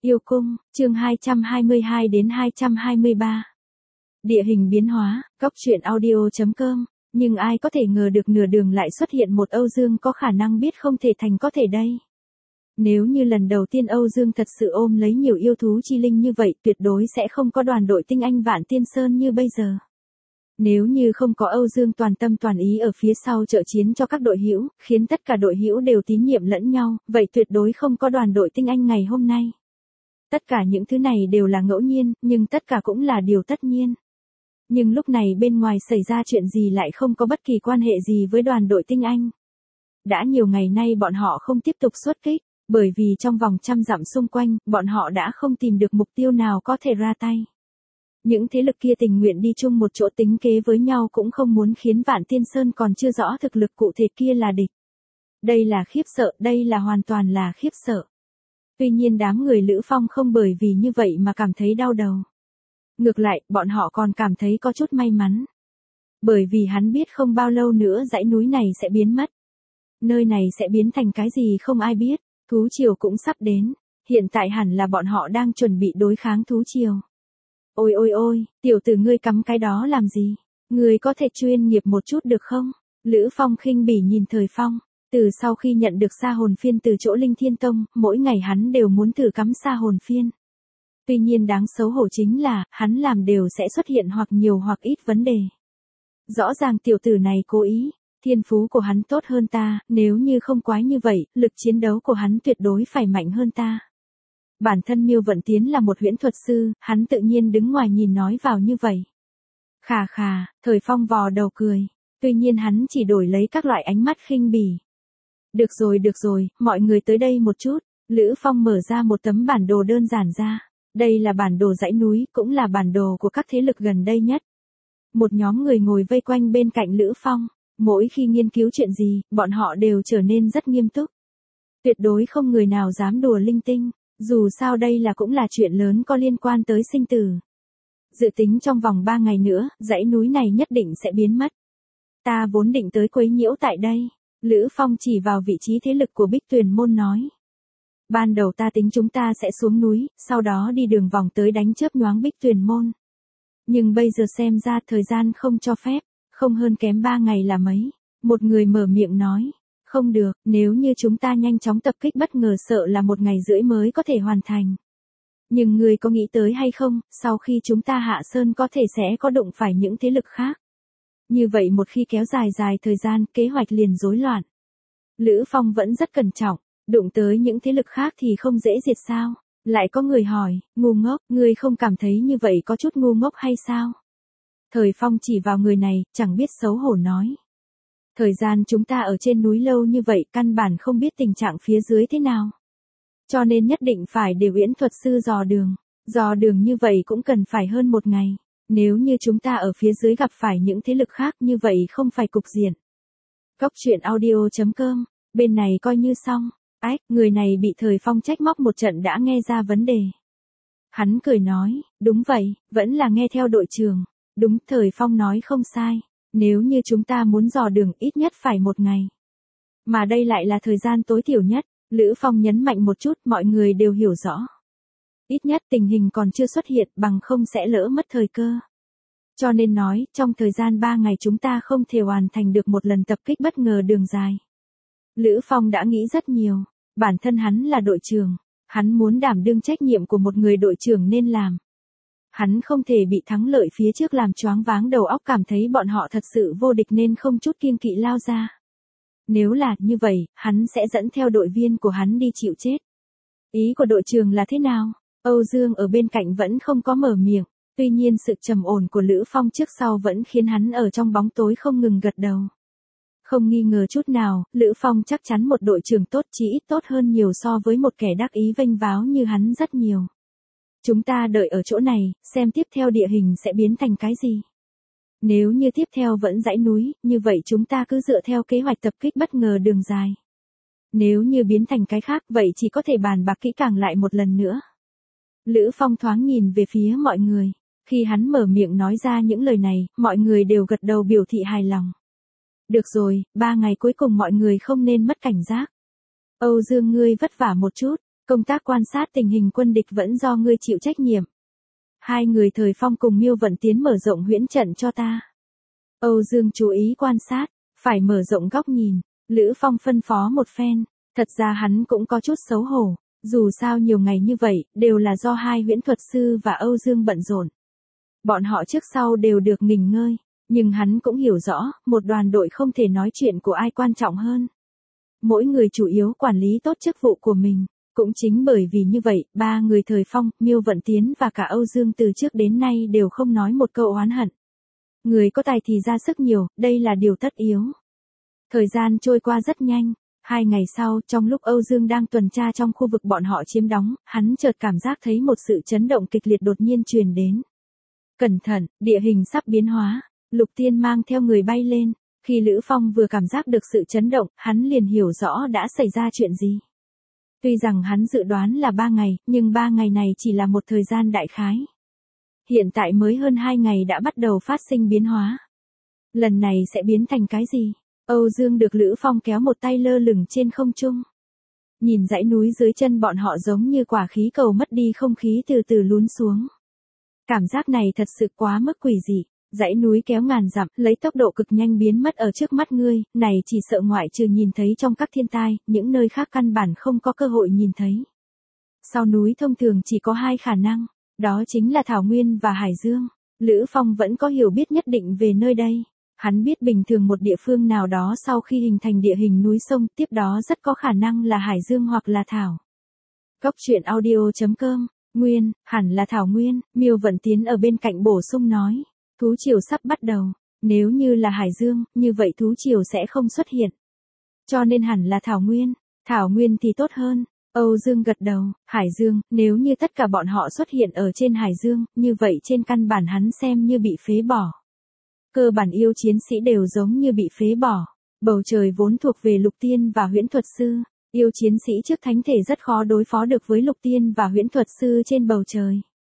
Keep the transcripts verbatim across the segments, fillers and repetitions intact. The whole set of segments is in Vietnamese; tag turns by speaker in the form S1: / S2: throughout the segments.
S1: Yêu cung, chương hai trăm hai mươi hai đến hai trăm hai mươi ba. Địa hình biến hóa, góc truyện audio chấm com, nhưng ai có thể ngờ được nửa đường lại xuất hiện một Âu Dương có khả năng biết không thể thành có thể đây. Nếu như lần đầu tiên Âu Dương thật sự ôm lấy nhiều yêu thú chi linh như vậy, tuyệt đối sẽ không có đoàn đội tinh anh Vạn Tiên Sơn như bây giờ. Nếu như không có Âu Dương toàn tâm toàn ý ở phía sau trợ chiến cho các đội hữu, khiến tất cả đội hữu đều tín nhiệm lẫn nhau, vậy tuyệt đối không có đoàn đội tinh anh ngày hôm nay. Tất cả những thứ này đều là ngẫu nhiên, nhưng tất cả cũng là điều tất nhiên. Nhưng lúc này bên ngoài xảy ra chuyện gì lại không có bất kỳ quan hệ gì với đoàn đội tinh anh. Đã nhiều ngày nay bọn họ không tiếp tục xuất kích, bởi vì trong vòng trăm dặm xung quanh, bọn họ đã không tìm được mục tiêu nào có thể ra tay. Những thế lực kia tình nguyện đi chung một chỗ tính kế với nhau cũng không muốn khiến Vạn Tiên Sơn còn chưa rõ thực lực cụ thể kia là địch. Đây là khiếp sợ, đây là hoàn toàn là khiếp sợ. Tuy nhiên đám người Lữ Phong không bởi vì như vậy mà cảm thấy đau đầu. Ngược lại, bọn họ còn cảm thấy có chút may mắn. Bởi vì hắn biết không bao lâu nữa dãy núi này sẽ biến mất. Nơi này sẽ biến thành cái gì không ai biết, thú triều cũng sắp đến. Hiện tại hẳn là bọn họ đang chuẩn bị đối kháng thú triều. Ôi ôi ôi, tiểu tử ngươi cắm cái đó làm gì? Ngươi có thể chuyên nghiệp một chút được không? Lữ Phong khinh bỉ nhìn Thời Phong. Từ sau khi nhận được sa hồn phiên từ chỗ Linh Thiên Tông, mỗi ngày hắn đều muốn thử cắm sa hồn phiên. Tuy nhiên đáng xấu hổ chính là, hắn làm đều sẽ xuất hiện hoặc nhiều hoặc ít vấn đề. Rõ ràng tiểu tử này cố ý, thiên phú của hắn tốt hơn ta, nếu như không quái như vậy, lực chiến đấu của hắn tuyệt đối phải mạnh hơn ta. Bản thân Miêu Vận Tiến là một huyễn thuật sư, hắn tự nhiên đứng ngoài nhìn nói vào như vậy. Khà khà, Thời Phong vò đầu cười, tuy nhiên hắn chỉ đổi lấy các loại ánh mắt khinh bỉ. Được rồi được rồi, mọi người tới đây một chút. Lữ Phong mở ra một tấm bản đồ đơn giản ra. Đây là bản đồ dãy núi, cũng là bản đồ của các thế lực gần đây nhất. Một nhóm người ngồi vây quanh bên cạnh Lữ Phong. Mỗi khi nghiên cứu chuyện gì, bọn họ đều trở nên rất nghiêm túc. Tuyệt đối không người nào dám đùa linh tinh. Dù sao đây là cũng là chuyện lớn có liên quan tới sinh tử. Dự tính trong vòng ba ngày nữa, dãy núi này nhất định sẽ biến mất. Ta vốn định tới quấy nhiễu tại đây. Lữ Phong chỉ vào vị trí thế lực của Bích Tuyền Môn nói. Ban đầu ta tính chúng ta sẽ xuống núi, sau đó đi đường vòng tới đánh chớp nhoáng Bích Tuyền Môn. Nhưng bây giờ xem ra thời gian không cho phép, không hơn kém ba ngày là mấy. Một người mở miệng nói. Không được, nếu như chúng ta nhanh chóng tập kích bất ngờ sợ là một ngày rưỡi mới có thể hoàn thành. Nhưng người có nghĩ tới hay không, sau khi chúng ta hạ sơn có thể sẽ có đụng phải những thế lực khác. Như vậy một khi kéo dài dài thời gian, kế hoạch liền rối loạn. Lữ Phong vẫn rất cẩn trọng, đụng tới những thế lực khác thì không dễ diệt sao? Lại có người hỏi, ngu ngốc, ngươi không cảm thấy như vậy có chút ngu ngốc hay sao? Thời Phong chỉ vào người này, chẳng biết xấu hổ nói. Thời gian chúng ta ở trên núi lâu như vậy, căn bản không biết tình trạng phía dưới thế nào. Cho nên nhất định phải để huyễn thuật sư dò đường. Dò đường như vậy cũng cần phải hơn một ngày. Nếu như chúng ta ở phía dưới gặp phải những thế lực khác như vậy không phải cục diện. Góc truyện audio chấm com, bên này coi như xong. Ách, người này bị Thời Phong trách móc một trận đã nghe ra vấn đề. Hắn cười nói, đúng vậy, vẫn là nghe theo đội trưởng. Đúng, Thời Phong nói không sai. Nếu như chúng ta muốn dò đường ít nhất phải một ngày. Mà đây lại là thời gian tối thiểu nhất. Lữ Phong nhấn mạnh một chút, mọi người đều hiểu rõ. Ít nhất tình hình còn chưa xuất hiện, bằng không sẽ lỡ mất thời cơ. Cho nên nói, trong thời gian ba ngày chúng ta không thể hoàn thành được một lần tập kích bất ngờ đường dài. Lữ Phong đã nghĩ rất nhiều. Bản thân hắn là đội trưởng. Hắn muốn đảm đương trách nhiệm của một người đội trưởng nên làm. Hắn không thể bị thắng lợi phía trước làm choáng váng đầu óc, cảm thấy bọn họ thật sự vô địch nên không chút kiêng kỵ lao ra. Nếu là như vậy, hắn sẽ dẫn theo đội viên của hắn đi chịu chết. Ý của đội trưởng là thế nào? Âu Dương ở bên cạnh vẫn không có mở miệng. Tuy nhiên sự trầm ổn của Lữ Phong trước sau vẫn khiến hắn ở trong bóng tối không ngừng gật đầu. Không nghi ngờ chút nào, Lữ Phong chắc chắn một đội trưởng tốt, chỉ ít tốt hơn nhiều so với một kẻ đắc ý vênh váo như hắn rất nhiều. Chúng ta đợi ở chỗ này, xem tiếp theo địa hình sẽ biến thành cái gì. Nếu như tiếp theo vẫn dãy núi, như vậy chúng ta cứ dựa theo kế hoạch tập kích bất ngờ đường dài. Nếu như biến thành cái khác, vậy chỉ có thể bàn bạc kỹ càng lại một lần nữa. Lữ Phong thoáng nhìn về phía mọi người. Khi hắn mở miệng nói ra những lời này, mọi người đều gật đầu biểu thị hài lòng. Được rồi, ba ngày cuối cùng mọi người không nên mất cảnh giác. Âu Dương ngươi vất vả một chút. Công tác quan sát tình hình quân địch vẫn do ngươi chịu trách nhiệm. Hai người Thời Phong cùng Miêu Vận Tiến mở rộng huyễn trận cho ta. Âu Dương chú ý quan sát, phải mở rộng góc nhìn. Lữ Phong phân phó một phen, thật ra hắn cũng có chút xấu hổ. Dù sao nhiều ngày như vậy, đều là do hai huyễn thuật sư và Âu Dương bận rộn. Bọn họ trước sau đều được nghỉ ngơi, nhưng hắn cũng hiểu rõ, một đoàn đội không thể nói chuyện của ai quan trọng hơn. Mỗi người chủ yếu quản lý tốt chức vụ của mình. Cũng chính bởi vì như vậy, ba người Thời Phong, Miêu Vận Tiến và cả Âu Dương từ trước đến nay đều không nói một câu oán hận. Người có tài thì ra sức nhiều, đây là điều tất yếu. Thời gian trôi qua rất nhanh. Hai ngày sau, trong lúc Âu Dương đang tuần tra trong khu vực bọn họ chiếm đóng, hắn chợt cảm giác thấy một sự chấn động kịch liệt đột nhiên truyền đến. Cẩn thận, địa hình sắp biến hóa. Lục Tiên mang theo người bay lên. Khi Lữ Phong vừa cảm giác được sự chấn động, hắn liền hiểu rõ đã xảy ra chuyện gì. Tuy rằng hắn dự đoán là ba ngày, nhưng ba ngày này chỉ là một thời gian đại khái. Hiện tại mới hơn hai ngày đã bắt đầu phát sinh biến hóa. Lần này sẽ biến thành cái gì? Âu Dương được Lữ Phong kéo một tay lơ lửng trên không trung. Nhìn dãy núi dưới chân bọn họ giống như quả khí cầu mất đi không khí từ từ lún xuống. Cảm giác này thật sự quá mức quỷ dị. Dãy núi kéo ngàn dặm, lấy tốc độ cực nhanh biến mất ở trước mắt ngươi, này chỉ sợ ngoại trừ nhìn thấy trong các thiên tai, những nơi khác căn bản không có cơ hội nhìn thấy. Sau núi thông thường chỉ có hai khả năng, đó chính là Thảo Nguyên và Hải Dương. Lữ Phong vẫn có hiểu biết nhất định về nơi đây. Hắn biết bình thường một địa phương nào đó sau khi hình thành địa hình núi sông, tiếp đó rất có khả năng là Hải Dương hoặc là Thảo. Cốc truyện audio chấm com, Nguyên, hẳn là Thảo Nguyên, Miêu Vận Tiến ở bên cạnh bổ sung nói. Thú triều sắp bắt đầu, nếu như là Hải Dương, như vậy thú triều sẽ không xuất hiện. Cho nên hẳn là Thảo Nguyên, Thảo Nguyên thì tốt hơn. Âu Dương gật đầu, Hải Dương, nếu như tất cả bọn họ xuất hiện ở trên Hải Dương, như vậy trên căn bản hắn xem như bị phế bỏ. Cơ bản yêu chiến sĩ đều giống như bị phế bỏ. Bầu trời vốn thuộc về Lục Tiên và huyễn thuật sư, yêu chiến sĩ trước thánh thể rất khó đối phó được với Lục Tiên và huyễn thuật sư trên bầu trời.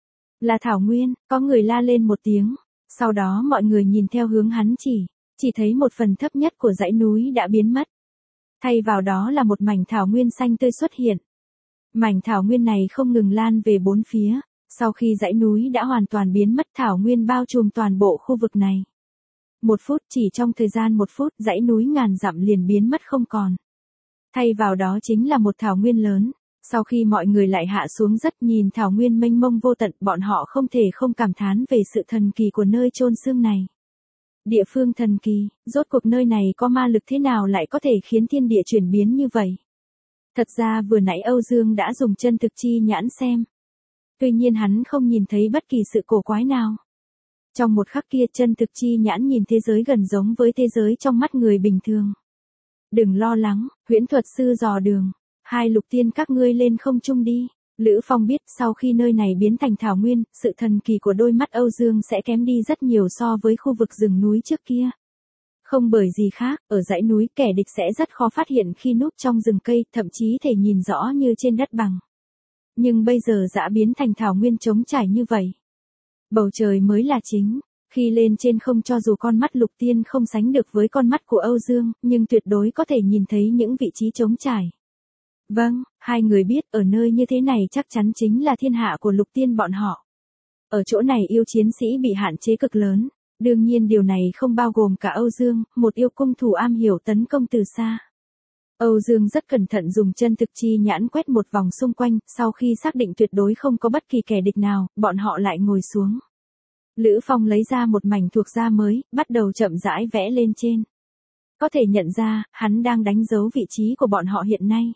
S1: Là Thảo Nguyên, có người la lên một tiếng. Sau đó mọi người nhìn theo hướng hắn chỉ, chỉ thấy một phần thấp nhất của dãy núi đã biến mất. Thay vào đó là một mảnh thảo nguyên xanh tươi xuất hiện. Mảnh thảo nguyên này không ngừng lan về bốn phía, sau khi dãy núi đã hoàn toàn biến mất thảo nguyên bao trùm toàn bộ khu vực này. Một phút, chỉ trong thời gian một phút, dãy núi ngàn dặm liền biến mất không còn. Thay vào đó chính là một thảo nguyên lớn. Sau khi mọi người lại hạ xuống rất nhìn thảo nguyên mênh mông vô tận, bọn họ không thể không cảm thán về sự thần kỳ của nơi chôn xương này. Địa phương thần kỳ, rốt cuộc nơi này có ma lực thế nào lại có thể khiến thiên địa chuyển biến như vậy? Thật ra vừa nãy Âu Dương đã dùng chân thực chi nhãn xem. Tuy nhiên hắn không nhìn thấy bất kỳ sự cổ quái nào. Trong một khắc kia chân thực chi nhãn nhìn thế giới gần giống với thế giới trong mắt người bình thường. Đừng lo lắng, huyễn thuật sư dò đường. Hai Lục Tiên các ngươi lên không trung đi. Lữ Phong biết sau khi nơi này biến thành thảo nguyên, sự thần kỳ của đôi mắt Âu Dương sẽ kém đi rất nhiều so với khu vực rừng núi trước kia. Không bởi gì khác, ở dãy núi kẻ địch sẽ rất khó phát hiện khi núp trong rừng cây, thậm chí thể nhìn rõ như trên đất bằng. Nhưng bây giờ đã biến thành thảo nguyên trống trải như vậy. Bầu trời mới là chính. Khi lên trên không cho dù con mắt Lục Tiên không sánh được với con mắt của Âu Dương, nhưng tuyệt đối có thể nhìn thấy những vị trí trống trải. Vâng, hai người biết ở nơi như thế này chắc chắn chính là thiên hạ của Lục Tiên bọn họ. Ở chỗ này yêu chiến sĩ bị hạn chế cực lớn, đương nhiên điều này không bao gồm cả Âu Dương, một yêu cung thủ am hiểu tấn công từ xa. Âu Dương rất cẩn thận dùng chân thực chi nhãn quét một vòng xung quanh, sau khi xác định tuyệt đối không có bất kỳ kẻ địch nào, bọn họ lại ngồi xuống. Lữ Phong lấy ra một mảnh thuộc da mới, bắt đầu chậm rãi vẽ lên trên. Có thể nhận ra, hắn đang đánh dấu vị trí của bọn họ hiện nay.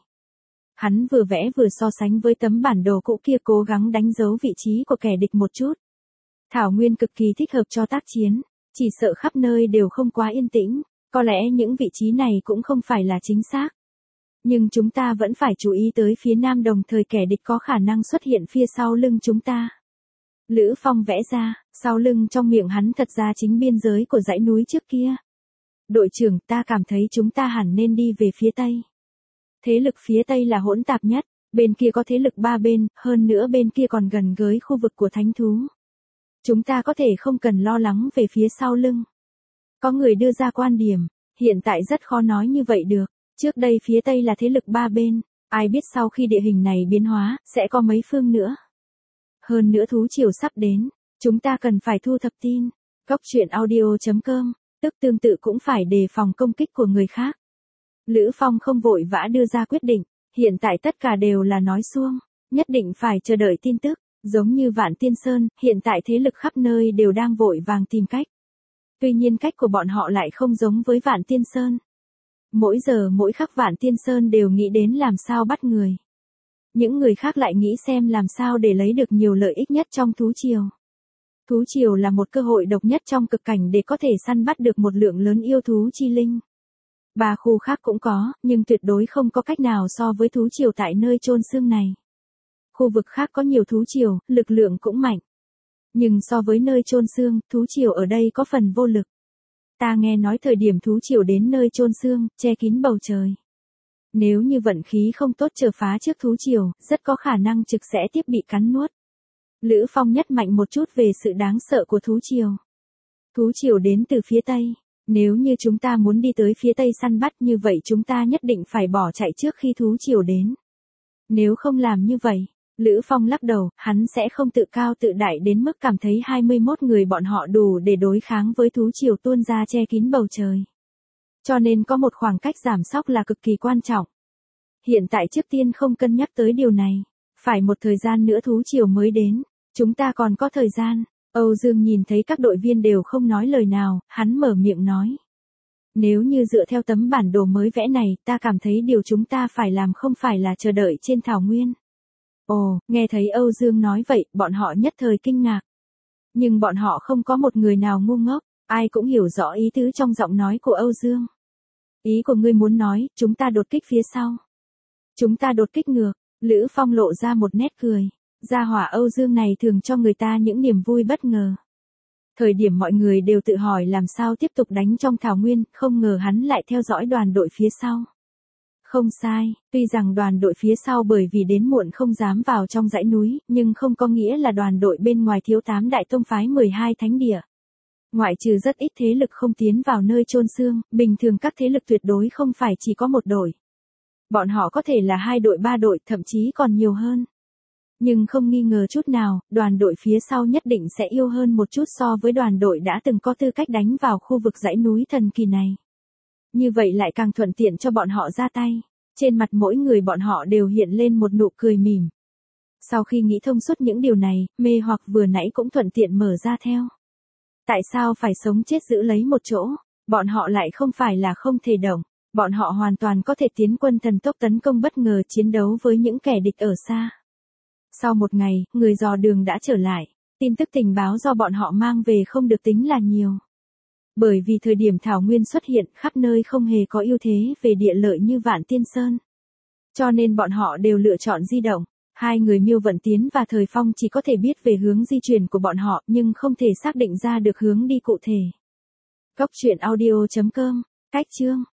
S1: Hắn vừa vẽ vừa so sánh với tấm bản đồ cũ kia cố gắng đánh dấu vị trí của kẻ địch một chút. Thảo Nguyên cực kỳ thích hợp cho tác chiến, chỉ sợ khắp nơi đều không quá yên tĩnh, có lẽ những vị trí này cũng không phải là chính xác. Nhưng chúng ta vẫn phải chú ý tới phía nam đồng thời kẻ địch có khả năng xuất hiện phía sau lưng chúng ta. Lữ Phong vẽ ra, sau lưng trong miệng hắn thật ra chính biên giới của dãy núi trước kia. Đội trưởng, ta cảm thấy chúng ta hẳn nên đi về phía tây. Thế lực phía tây là hỗn tạp nhất, bên kia có thế lực ba bên, hơn nữa bên kia còn gần với khu vực của thánh thú. Chúng ta có thể không cần lo lắng về phía sau lưng. Có người đưa ra quan điểm, hiện tại rất khó nói như vậy được, trước đây phía tây là thế lực ba bên, Ai biết sau khi địa hình này biến hóa, sẽ có mấy phương nữa. Hơn nữa thú triều sắp đến, chúng ta cần phải thu thập tin. Cốc truyện audio chấm com, tức tương tự cũng phải đề phòng công kích của người khác. Lữ Phong không vội vã đưa ra quyết định, hiện tại tất cả đều là nói suông, nhất định phải chờ đợi tin tức, giống như Vạn Tiên Sơn, hiện tại thế lực khắp nơi đều đang vội vàng tìm cách. Tuy nhiên cách của bọn họ lại không giống với Vạn Tiên Sơn. Mỗi giờ mỗi khắc Vạn Tiên Sơn đều nghĩ đến làm sao bắt người. Những người khác lại nghĩ xem làm sao để lấy được nhiều lợi ích nhất trong thú triều. Thú triều là một cơ hội độc nhất trong cực cảnh để có thể săn bắt được một lượng lớn yêu thú chi linh. Ba khu khác cũng có, nhưng tuyệt đối không có cách nào so với thú triều tại nơi chôn xương này. Khu vực khác có nhiều thú triều, lực lượng cũng mạnh. Nhưng so với nơi chôn xương, thú triều ở đây có phần vô lực. Ta nghe nói thời điểm thú triều đến nơi chôn xương, che kín bầu trời. Nếu như vận khí không tốt chờ phá trước thú triều, rất có khả năng trực sẽ tiếp bị cắn nuốt. Lữ Phong nhất mạnh một chút về sự đáng sợ của thú triều. Thú triều đến từ phía Tây. Nếu như chúng ta muốn đi tới phía Tây săn bắt như vậy chúng ta nhất định phải bỏ chạy trước khi thú triều đến. Nếu không làm như vậy, Lữ Phong lắc đầu, hắn sẽ không tự cao tự đại đến mức cảm thấy hai mươi mốt người bọn họ đủ để đối kháng với thú triều tuôn ra che kín bầu trời. Cho nên có một khoảng cách giảm sóc là cực kỳ quan trọng. Hiện tại trước tiên không cân nhắc tới điều này. Phải một thời gian nữa thú triều mới đến. Chúng ta còn có thời gian. Âu Dương nhìn thấy các đội viên đều không nói lời nào, hắn mở miệng nói. Nếu như dựa theo tấm bản đồ mới vẽ này, ta cảm thấy điều chúng ta phải làm không phải là chờ đợi trên thảo nguyên. Ồ, nghe thấy Âu Dương nói vậy, bọn họ nhất thời kinh ngạc. Nhưng bọn họ không có một người nào ngu ngốc, ai cũng hiểu rõ ý tứ trong giọng nói của Âu Dương. Ý của ngươi muốn nói, chúng ta đột kích phía sau. Chúng ta đột kích ngược, Lữ Phong lộ ra một nét cười. Gia hỏa Âu Dương này thường cho người ta những niềm vui bất ngờ. Thời điểm mọi người đều tự hỏi làm sao tiếp tục đánh trong thảo nguyên, không ngờ hắn lại theo dõi đoàn đội phía sau. Không sai, tuy rằng đoàn đội phía sau bởi vì đến muộn không dám vào trong dãy núi, nhưng không có nghĩa là đoàn đội bên ngoài thiếu tám đại tông phái mười hai thánh địa. Ngoại trừ rất ít thế lực không tiến vào nơi chôn xương, bình thường các thế lực tuyệt đối không phải chỉ có một đội. Bọn họ có thể là hai đội ba đội, thậm chí còn nhiều hơn. Nhưng không nghi ngờ chút nào, đoàn đội phía sau nhất định sẽ yêu hơn một chút so với đoàn đội đã từng có tư cách đánh vào khu vực dãy núi thần kỳ này. Như vậy lại càng thuận tiện cho bọn họ ra tay. Trên mặt mỗi người bọn họ đều hiện lên một nụ cười mỉm. Sau khi nghĩ thông suốt những điều này, mê hoặc vừa nãy cũng thuận tiện mở ra theo. Tại sao phải sống chết giữ lấy một chỗ? Bọn họ lại không phải là không thể động. Bọn họ hoàn toàn có thể tiến quân thần tốc tấn công bất ngờ chiến đấu với những kẻ địch ở xa. Sau một ngày, người dò đường đã trở lại. Tin tức tình báo do bọn họ mang về không được tính là nhiều. Bởi vì thời điểm Thảo Nguyên xuất hiện khắp nơi không hề có ưu thế về địa lợi như Vạn Tiên Sơn. Cho nên bọn họ đều lựa chọn di động. Hai người Miêu Vận Tiến và Thời Phong chỉ có thể biết về hướng di chuyển của bọn họ nhưng không thể xác định ra được hướng đi cụ thể. Cốc truyện audio chấm com, cách chương.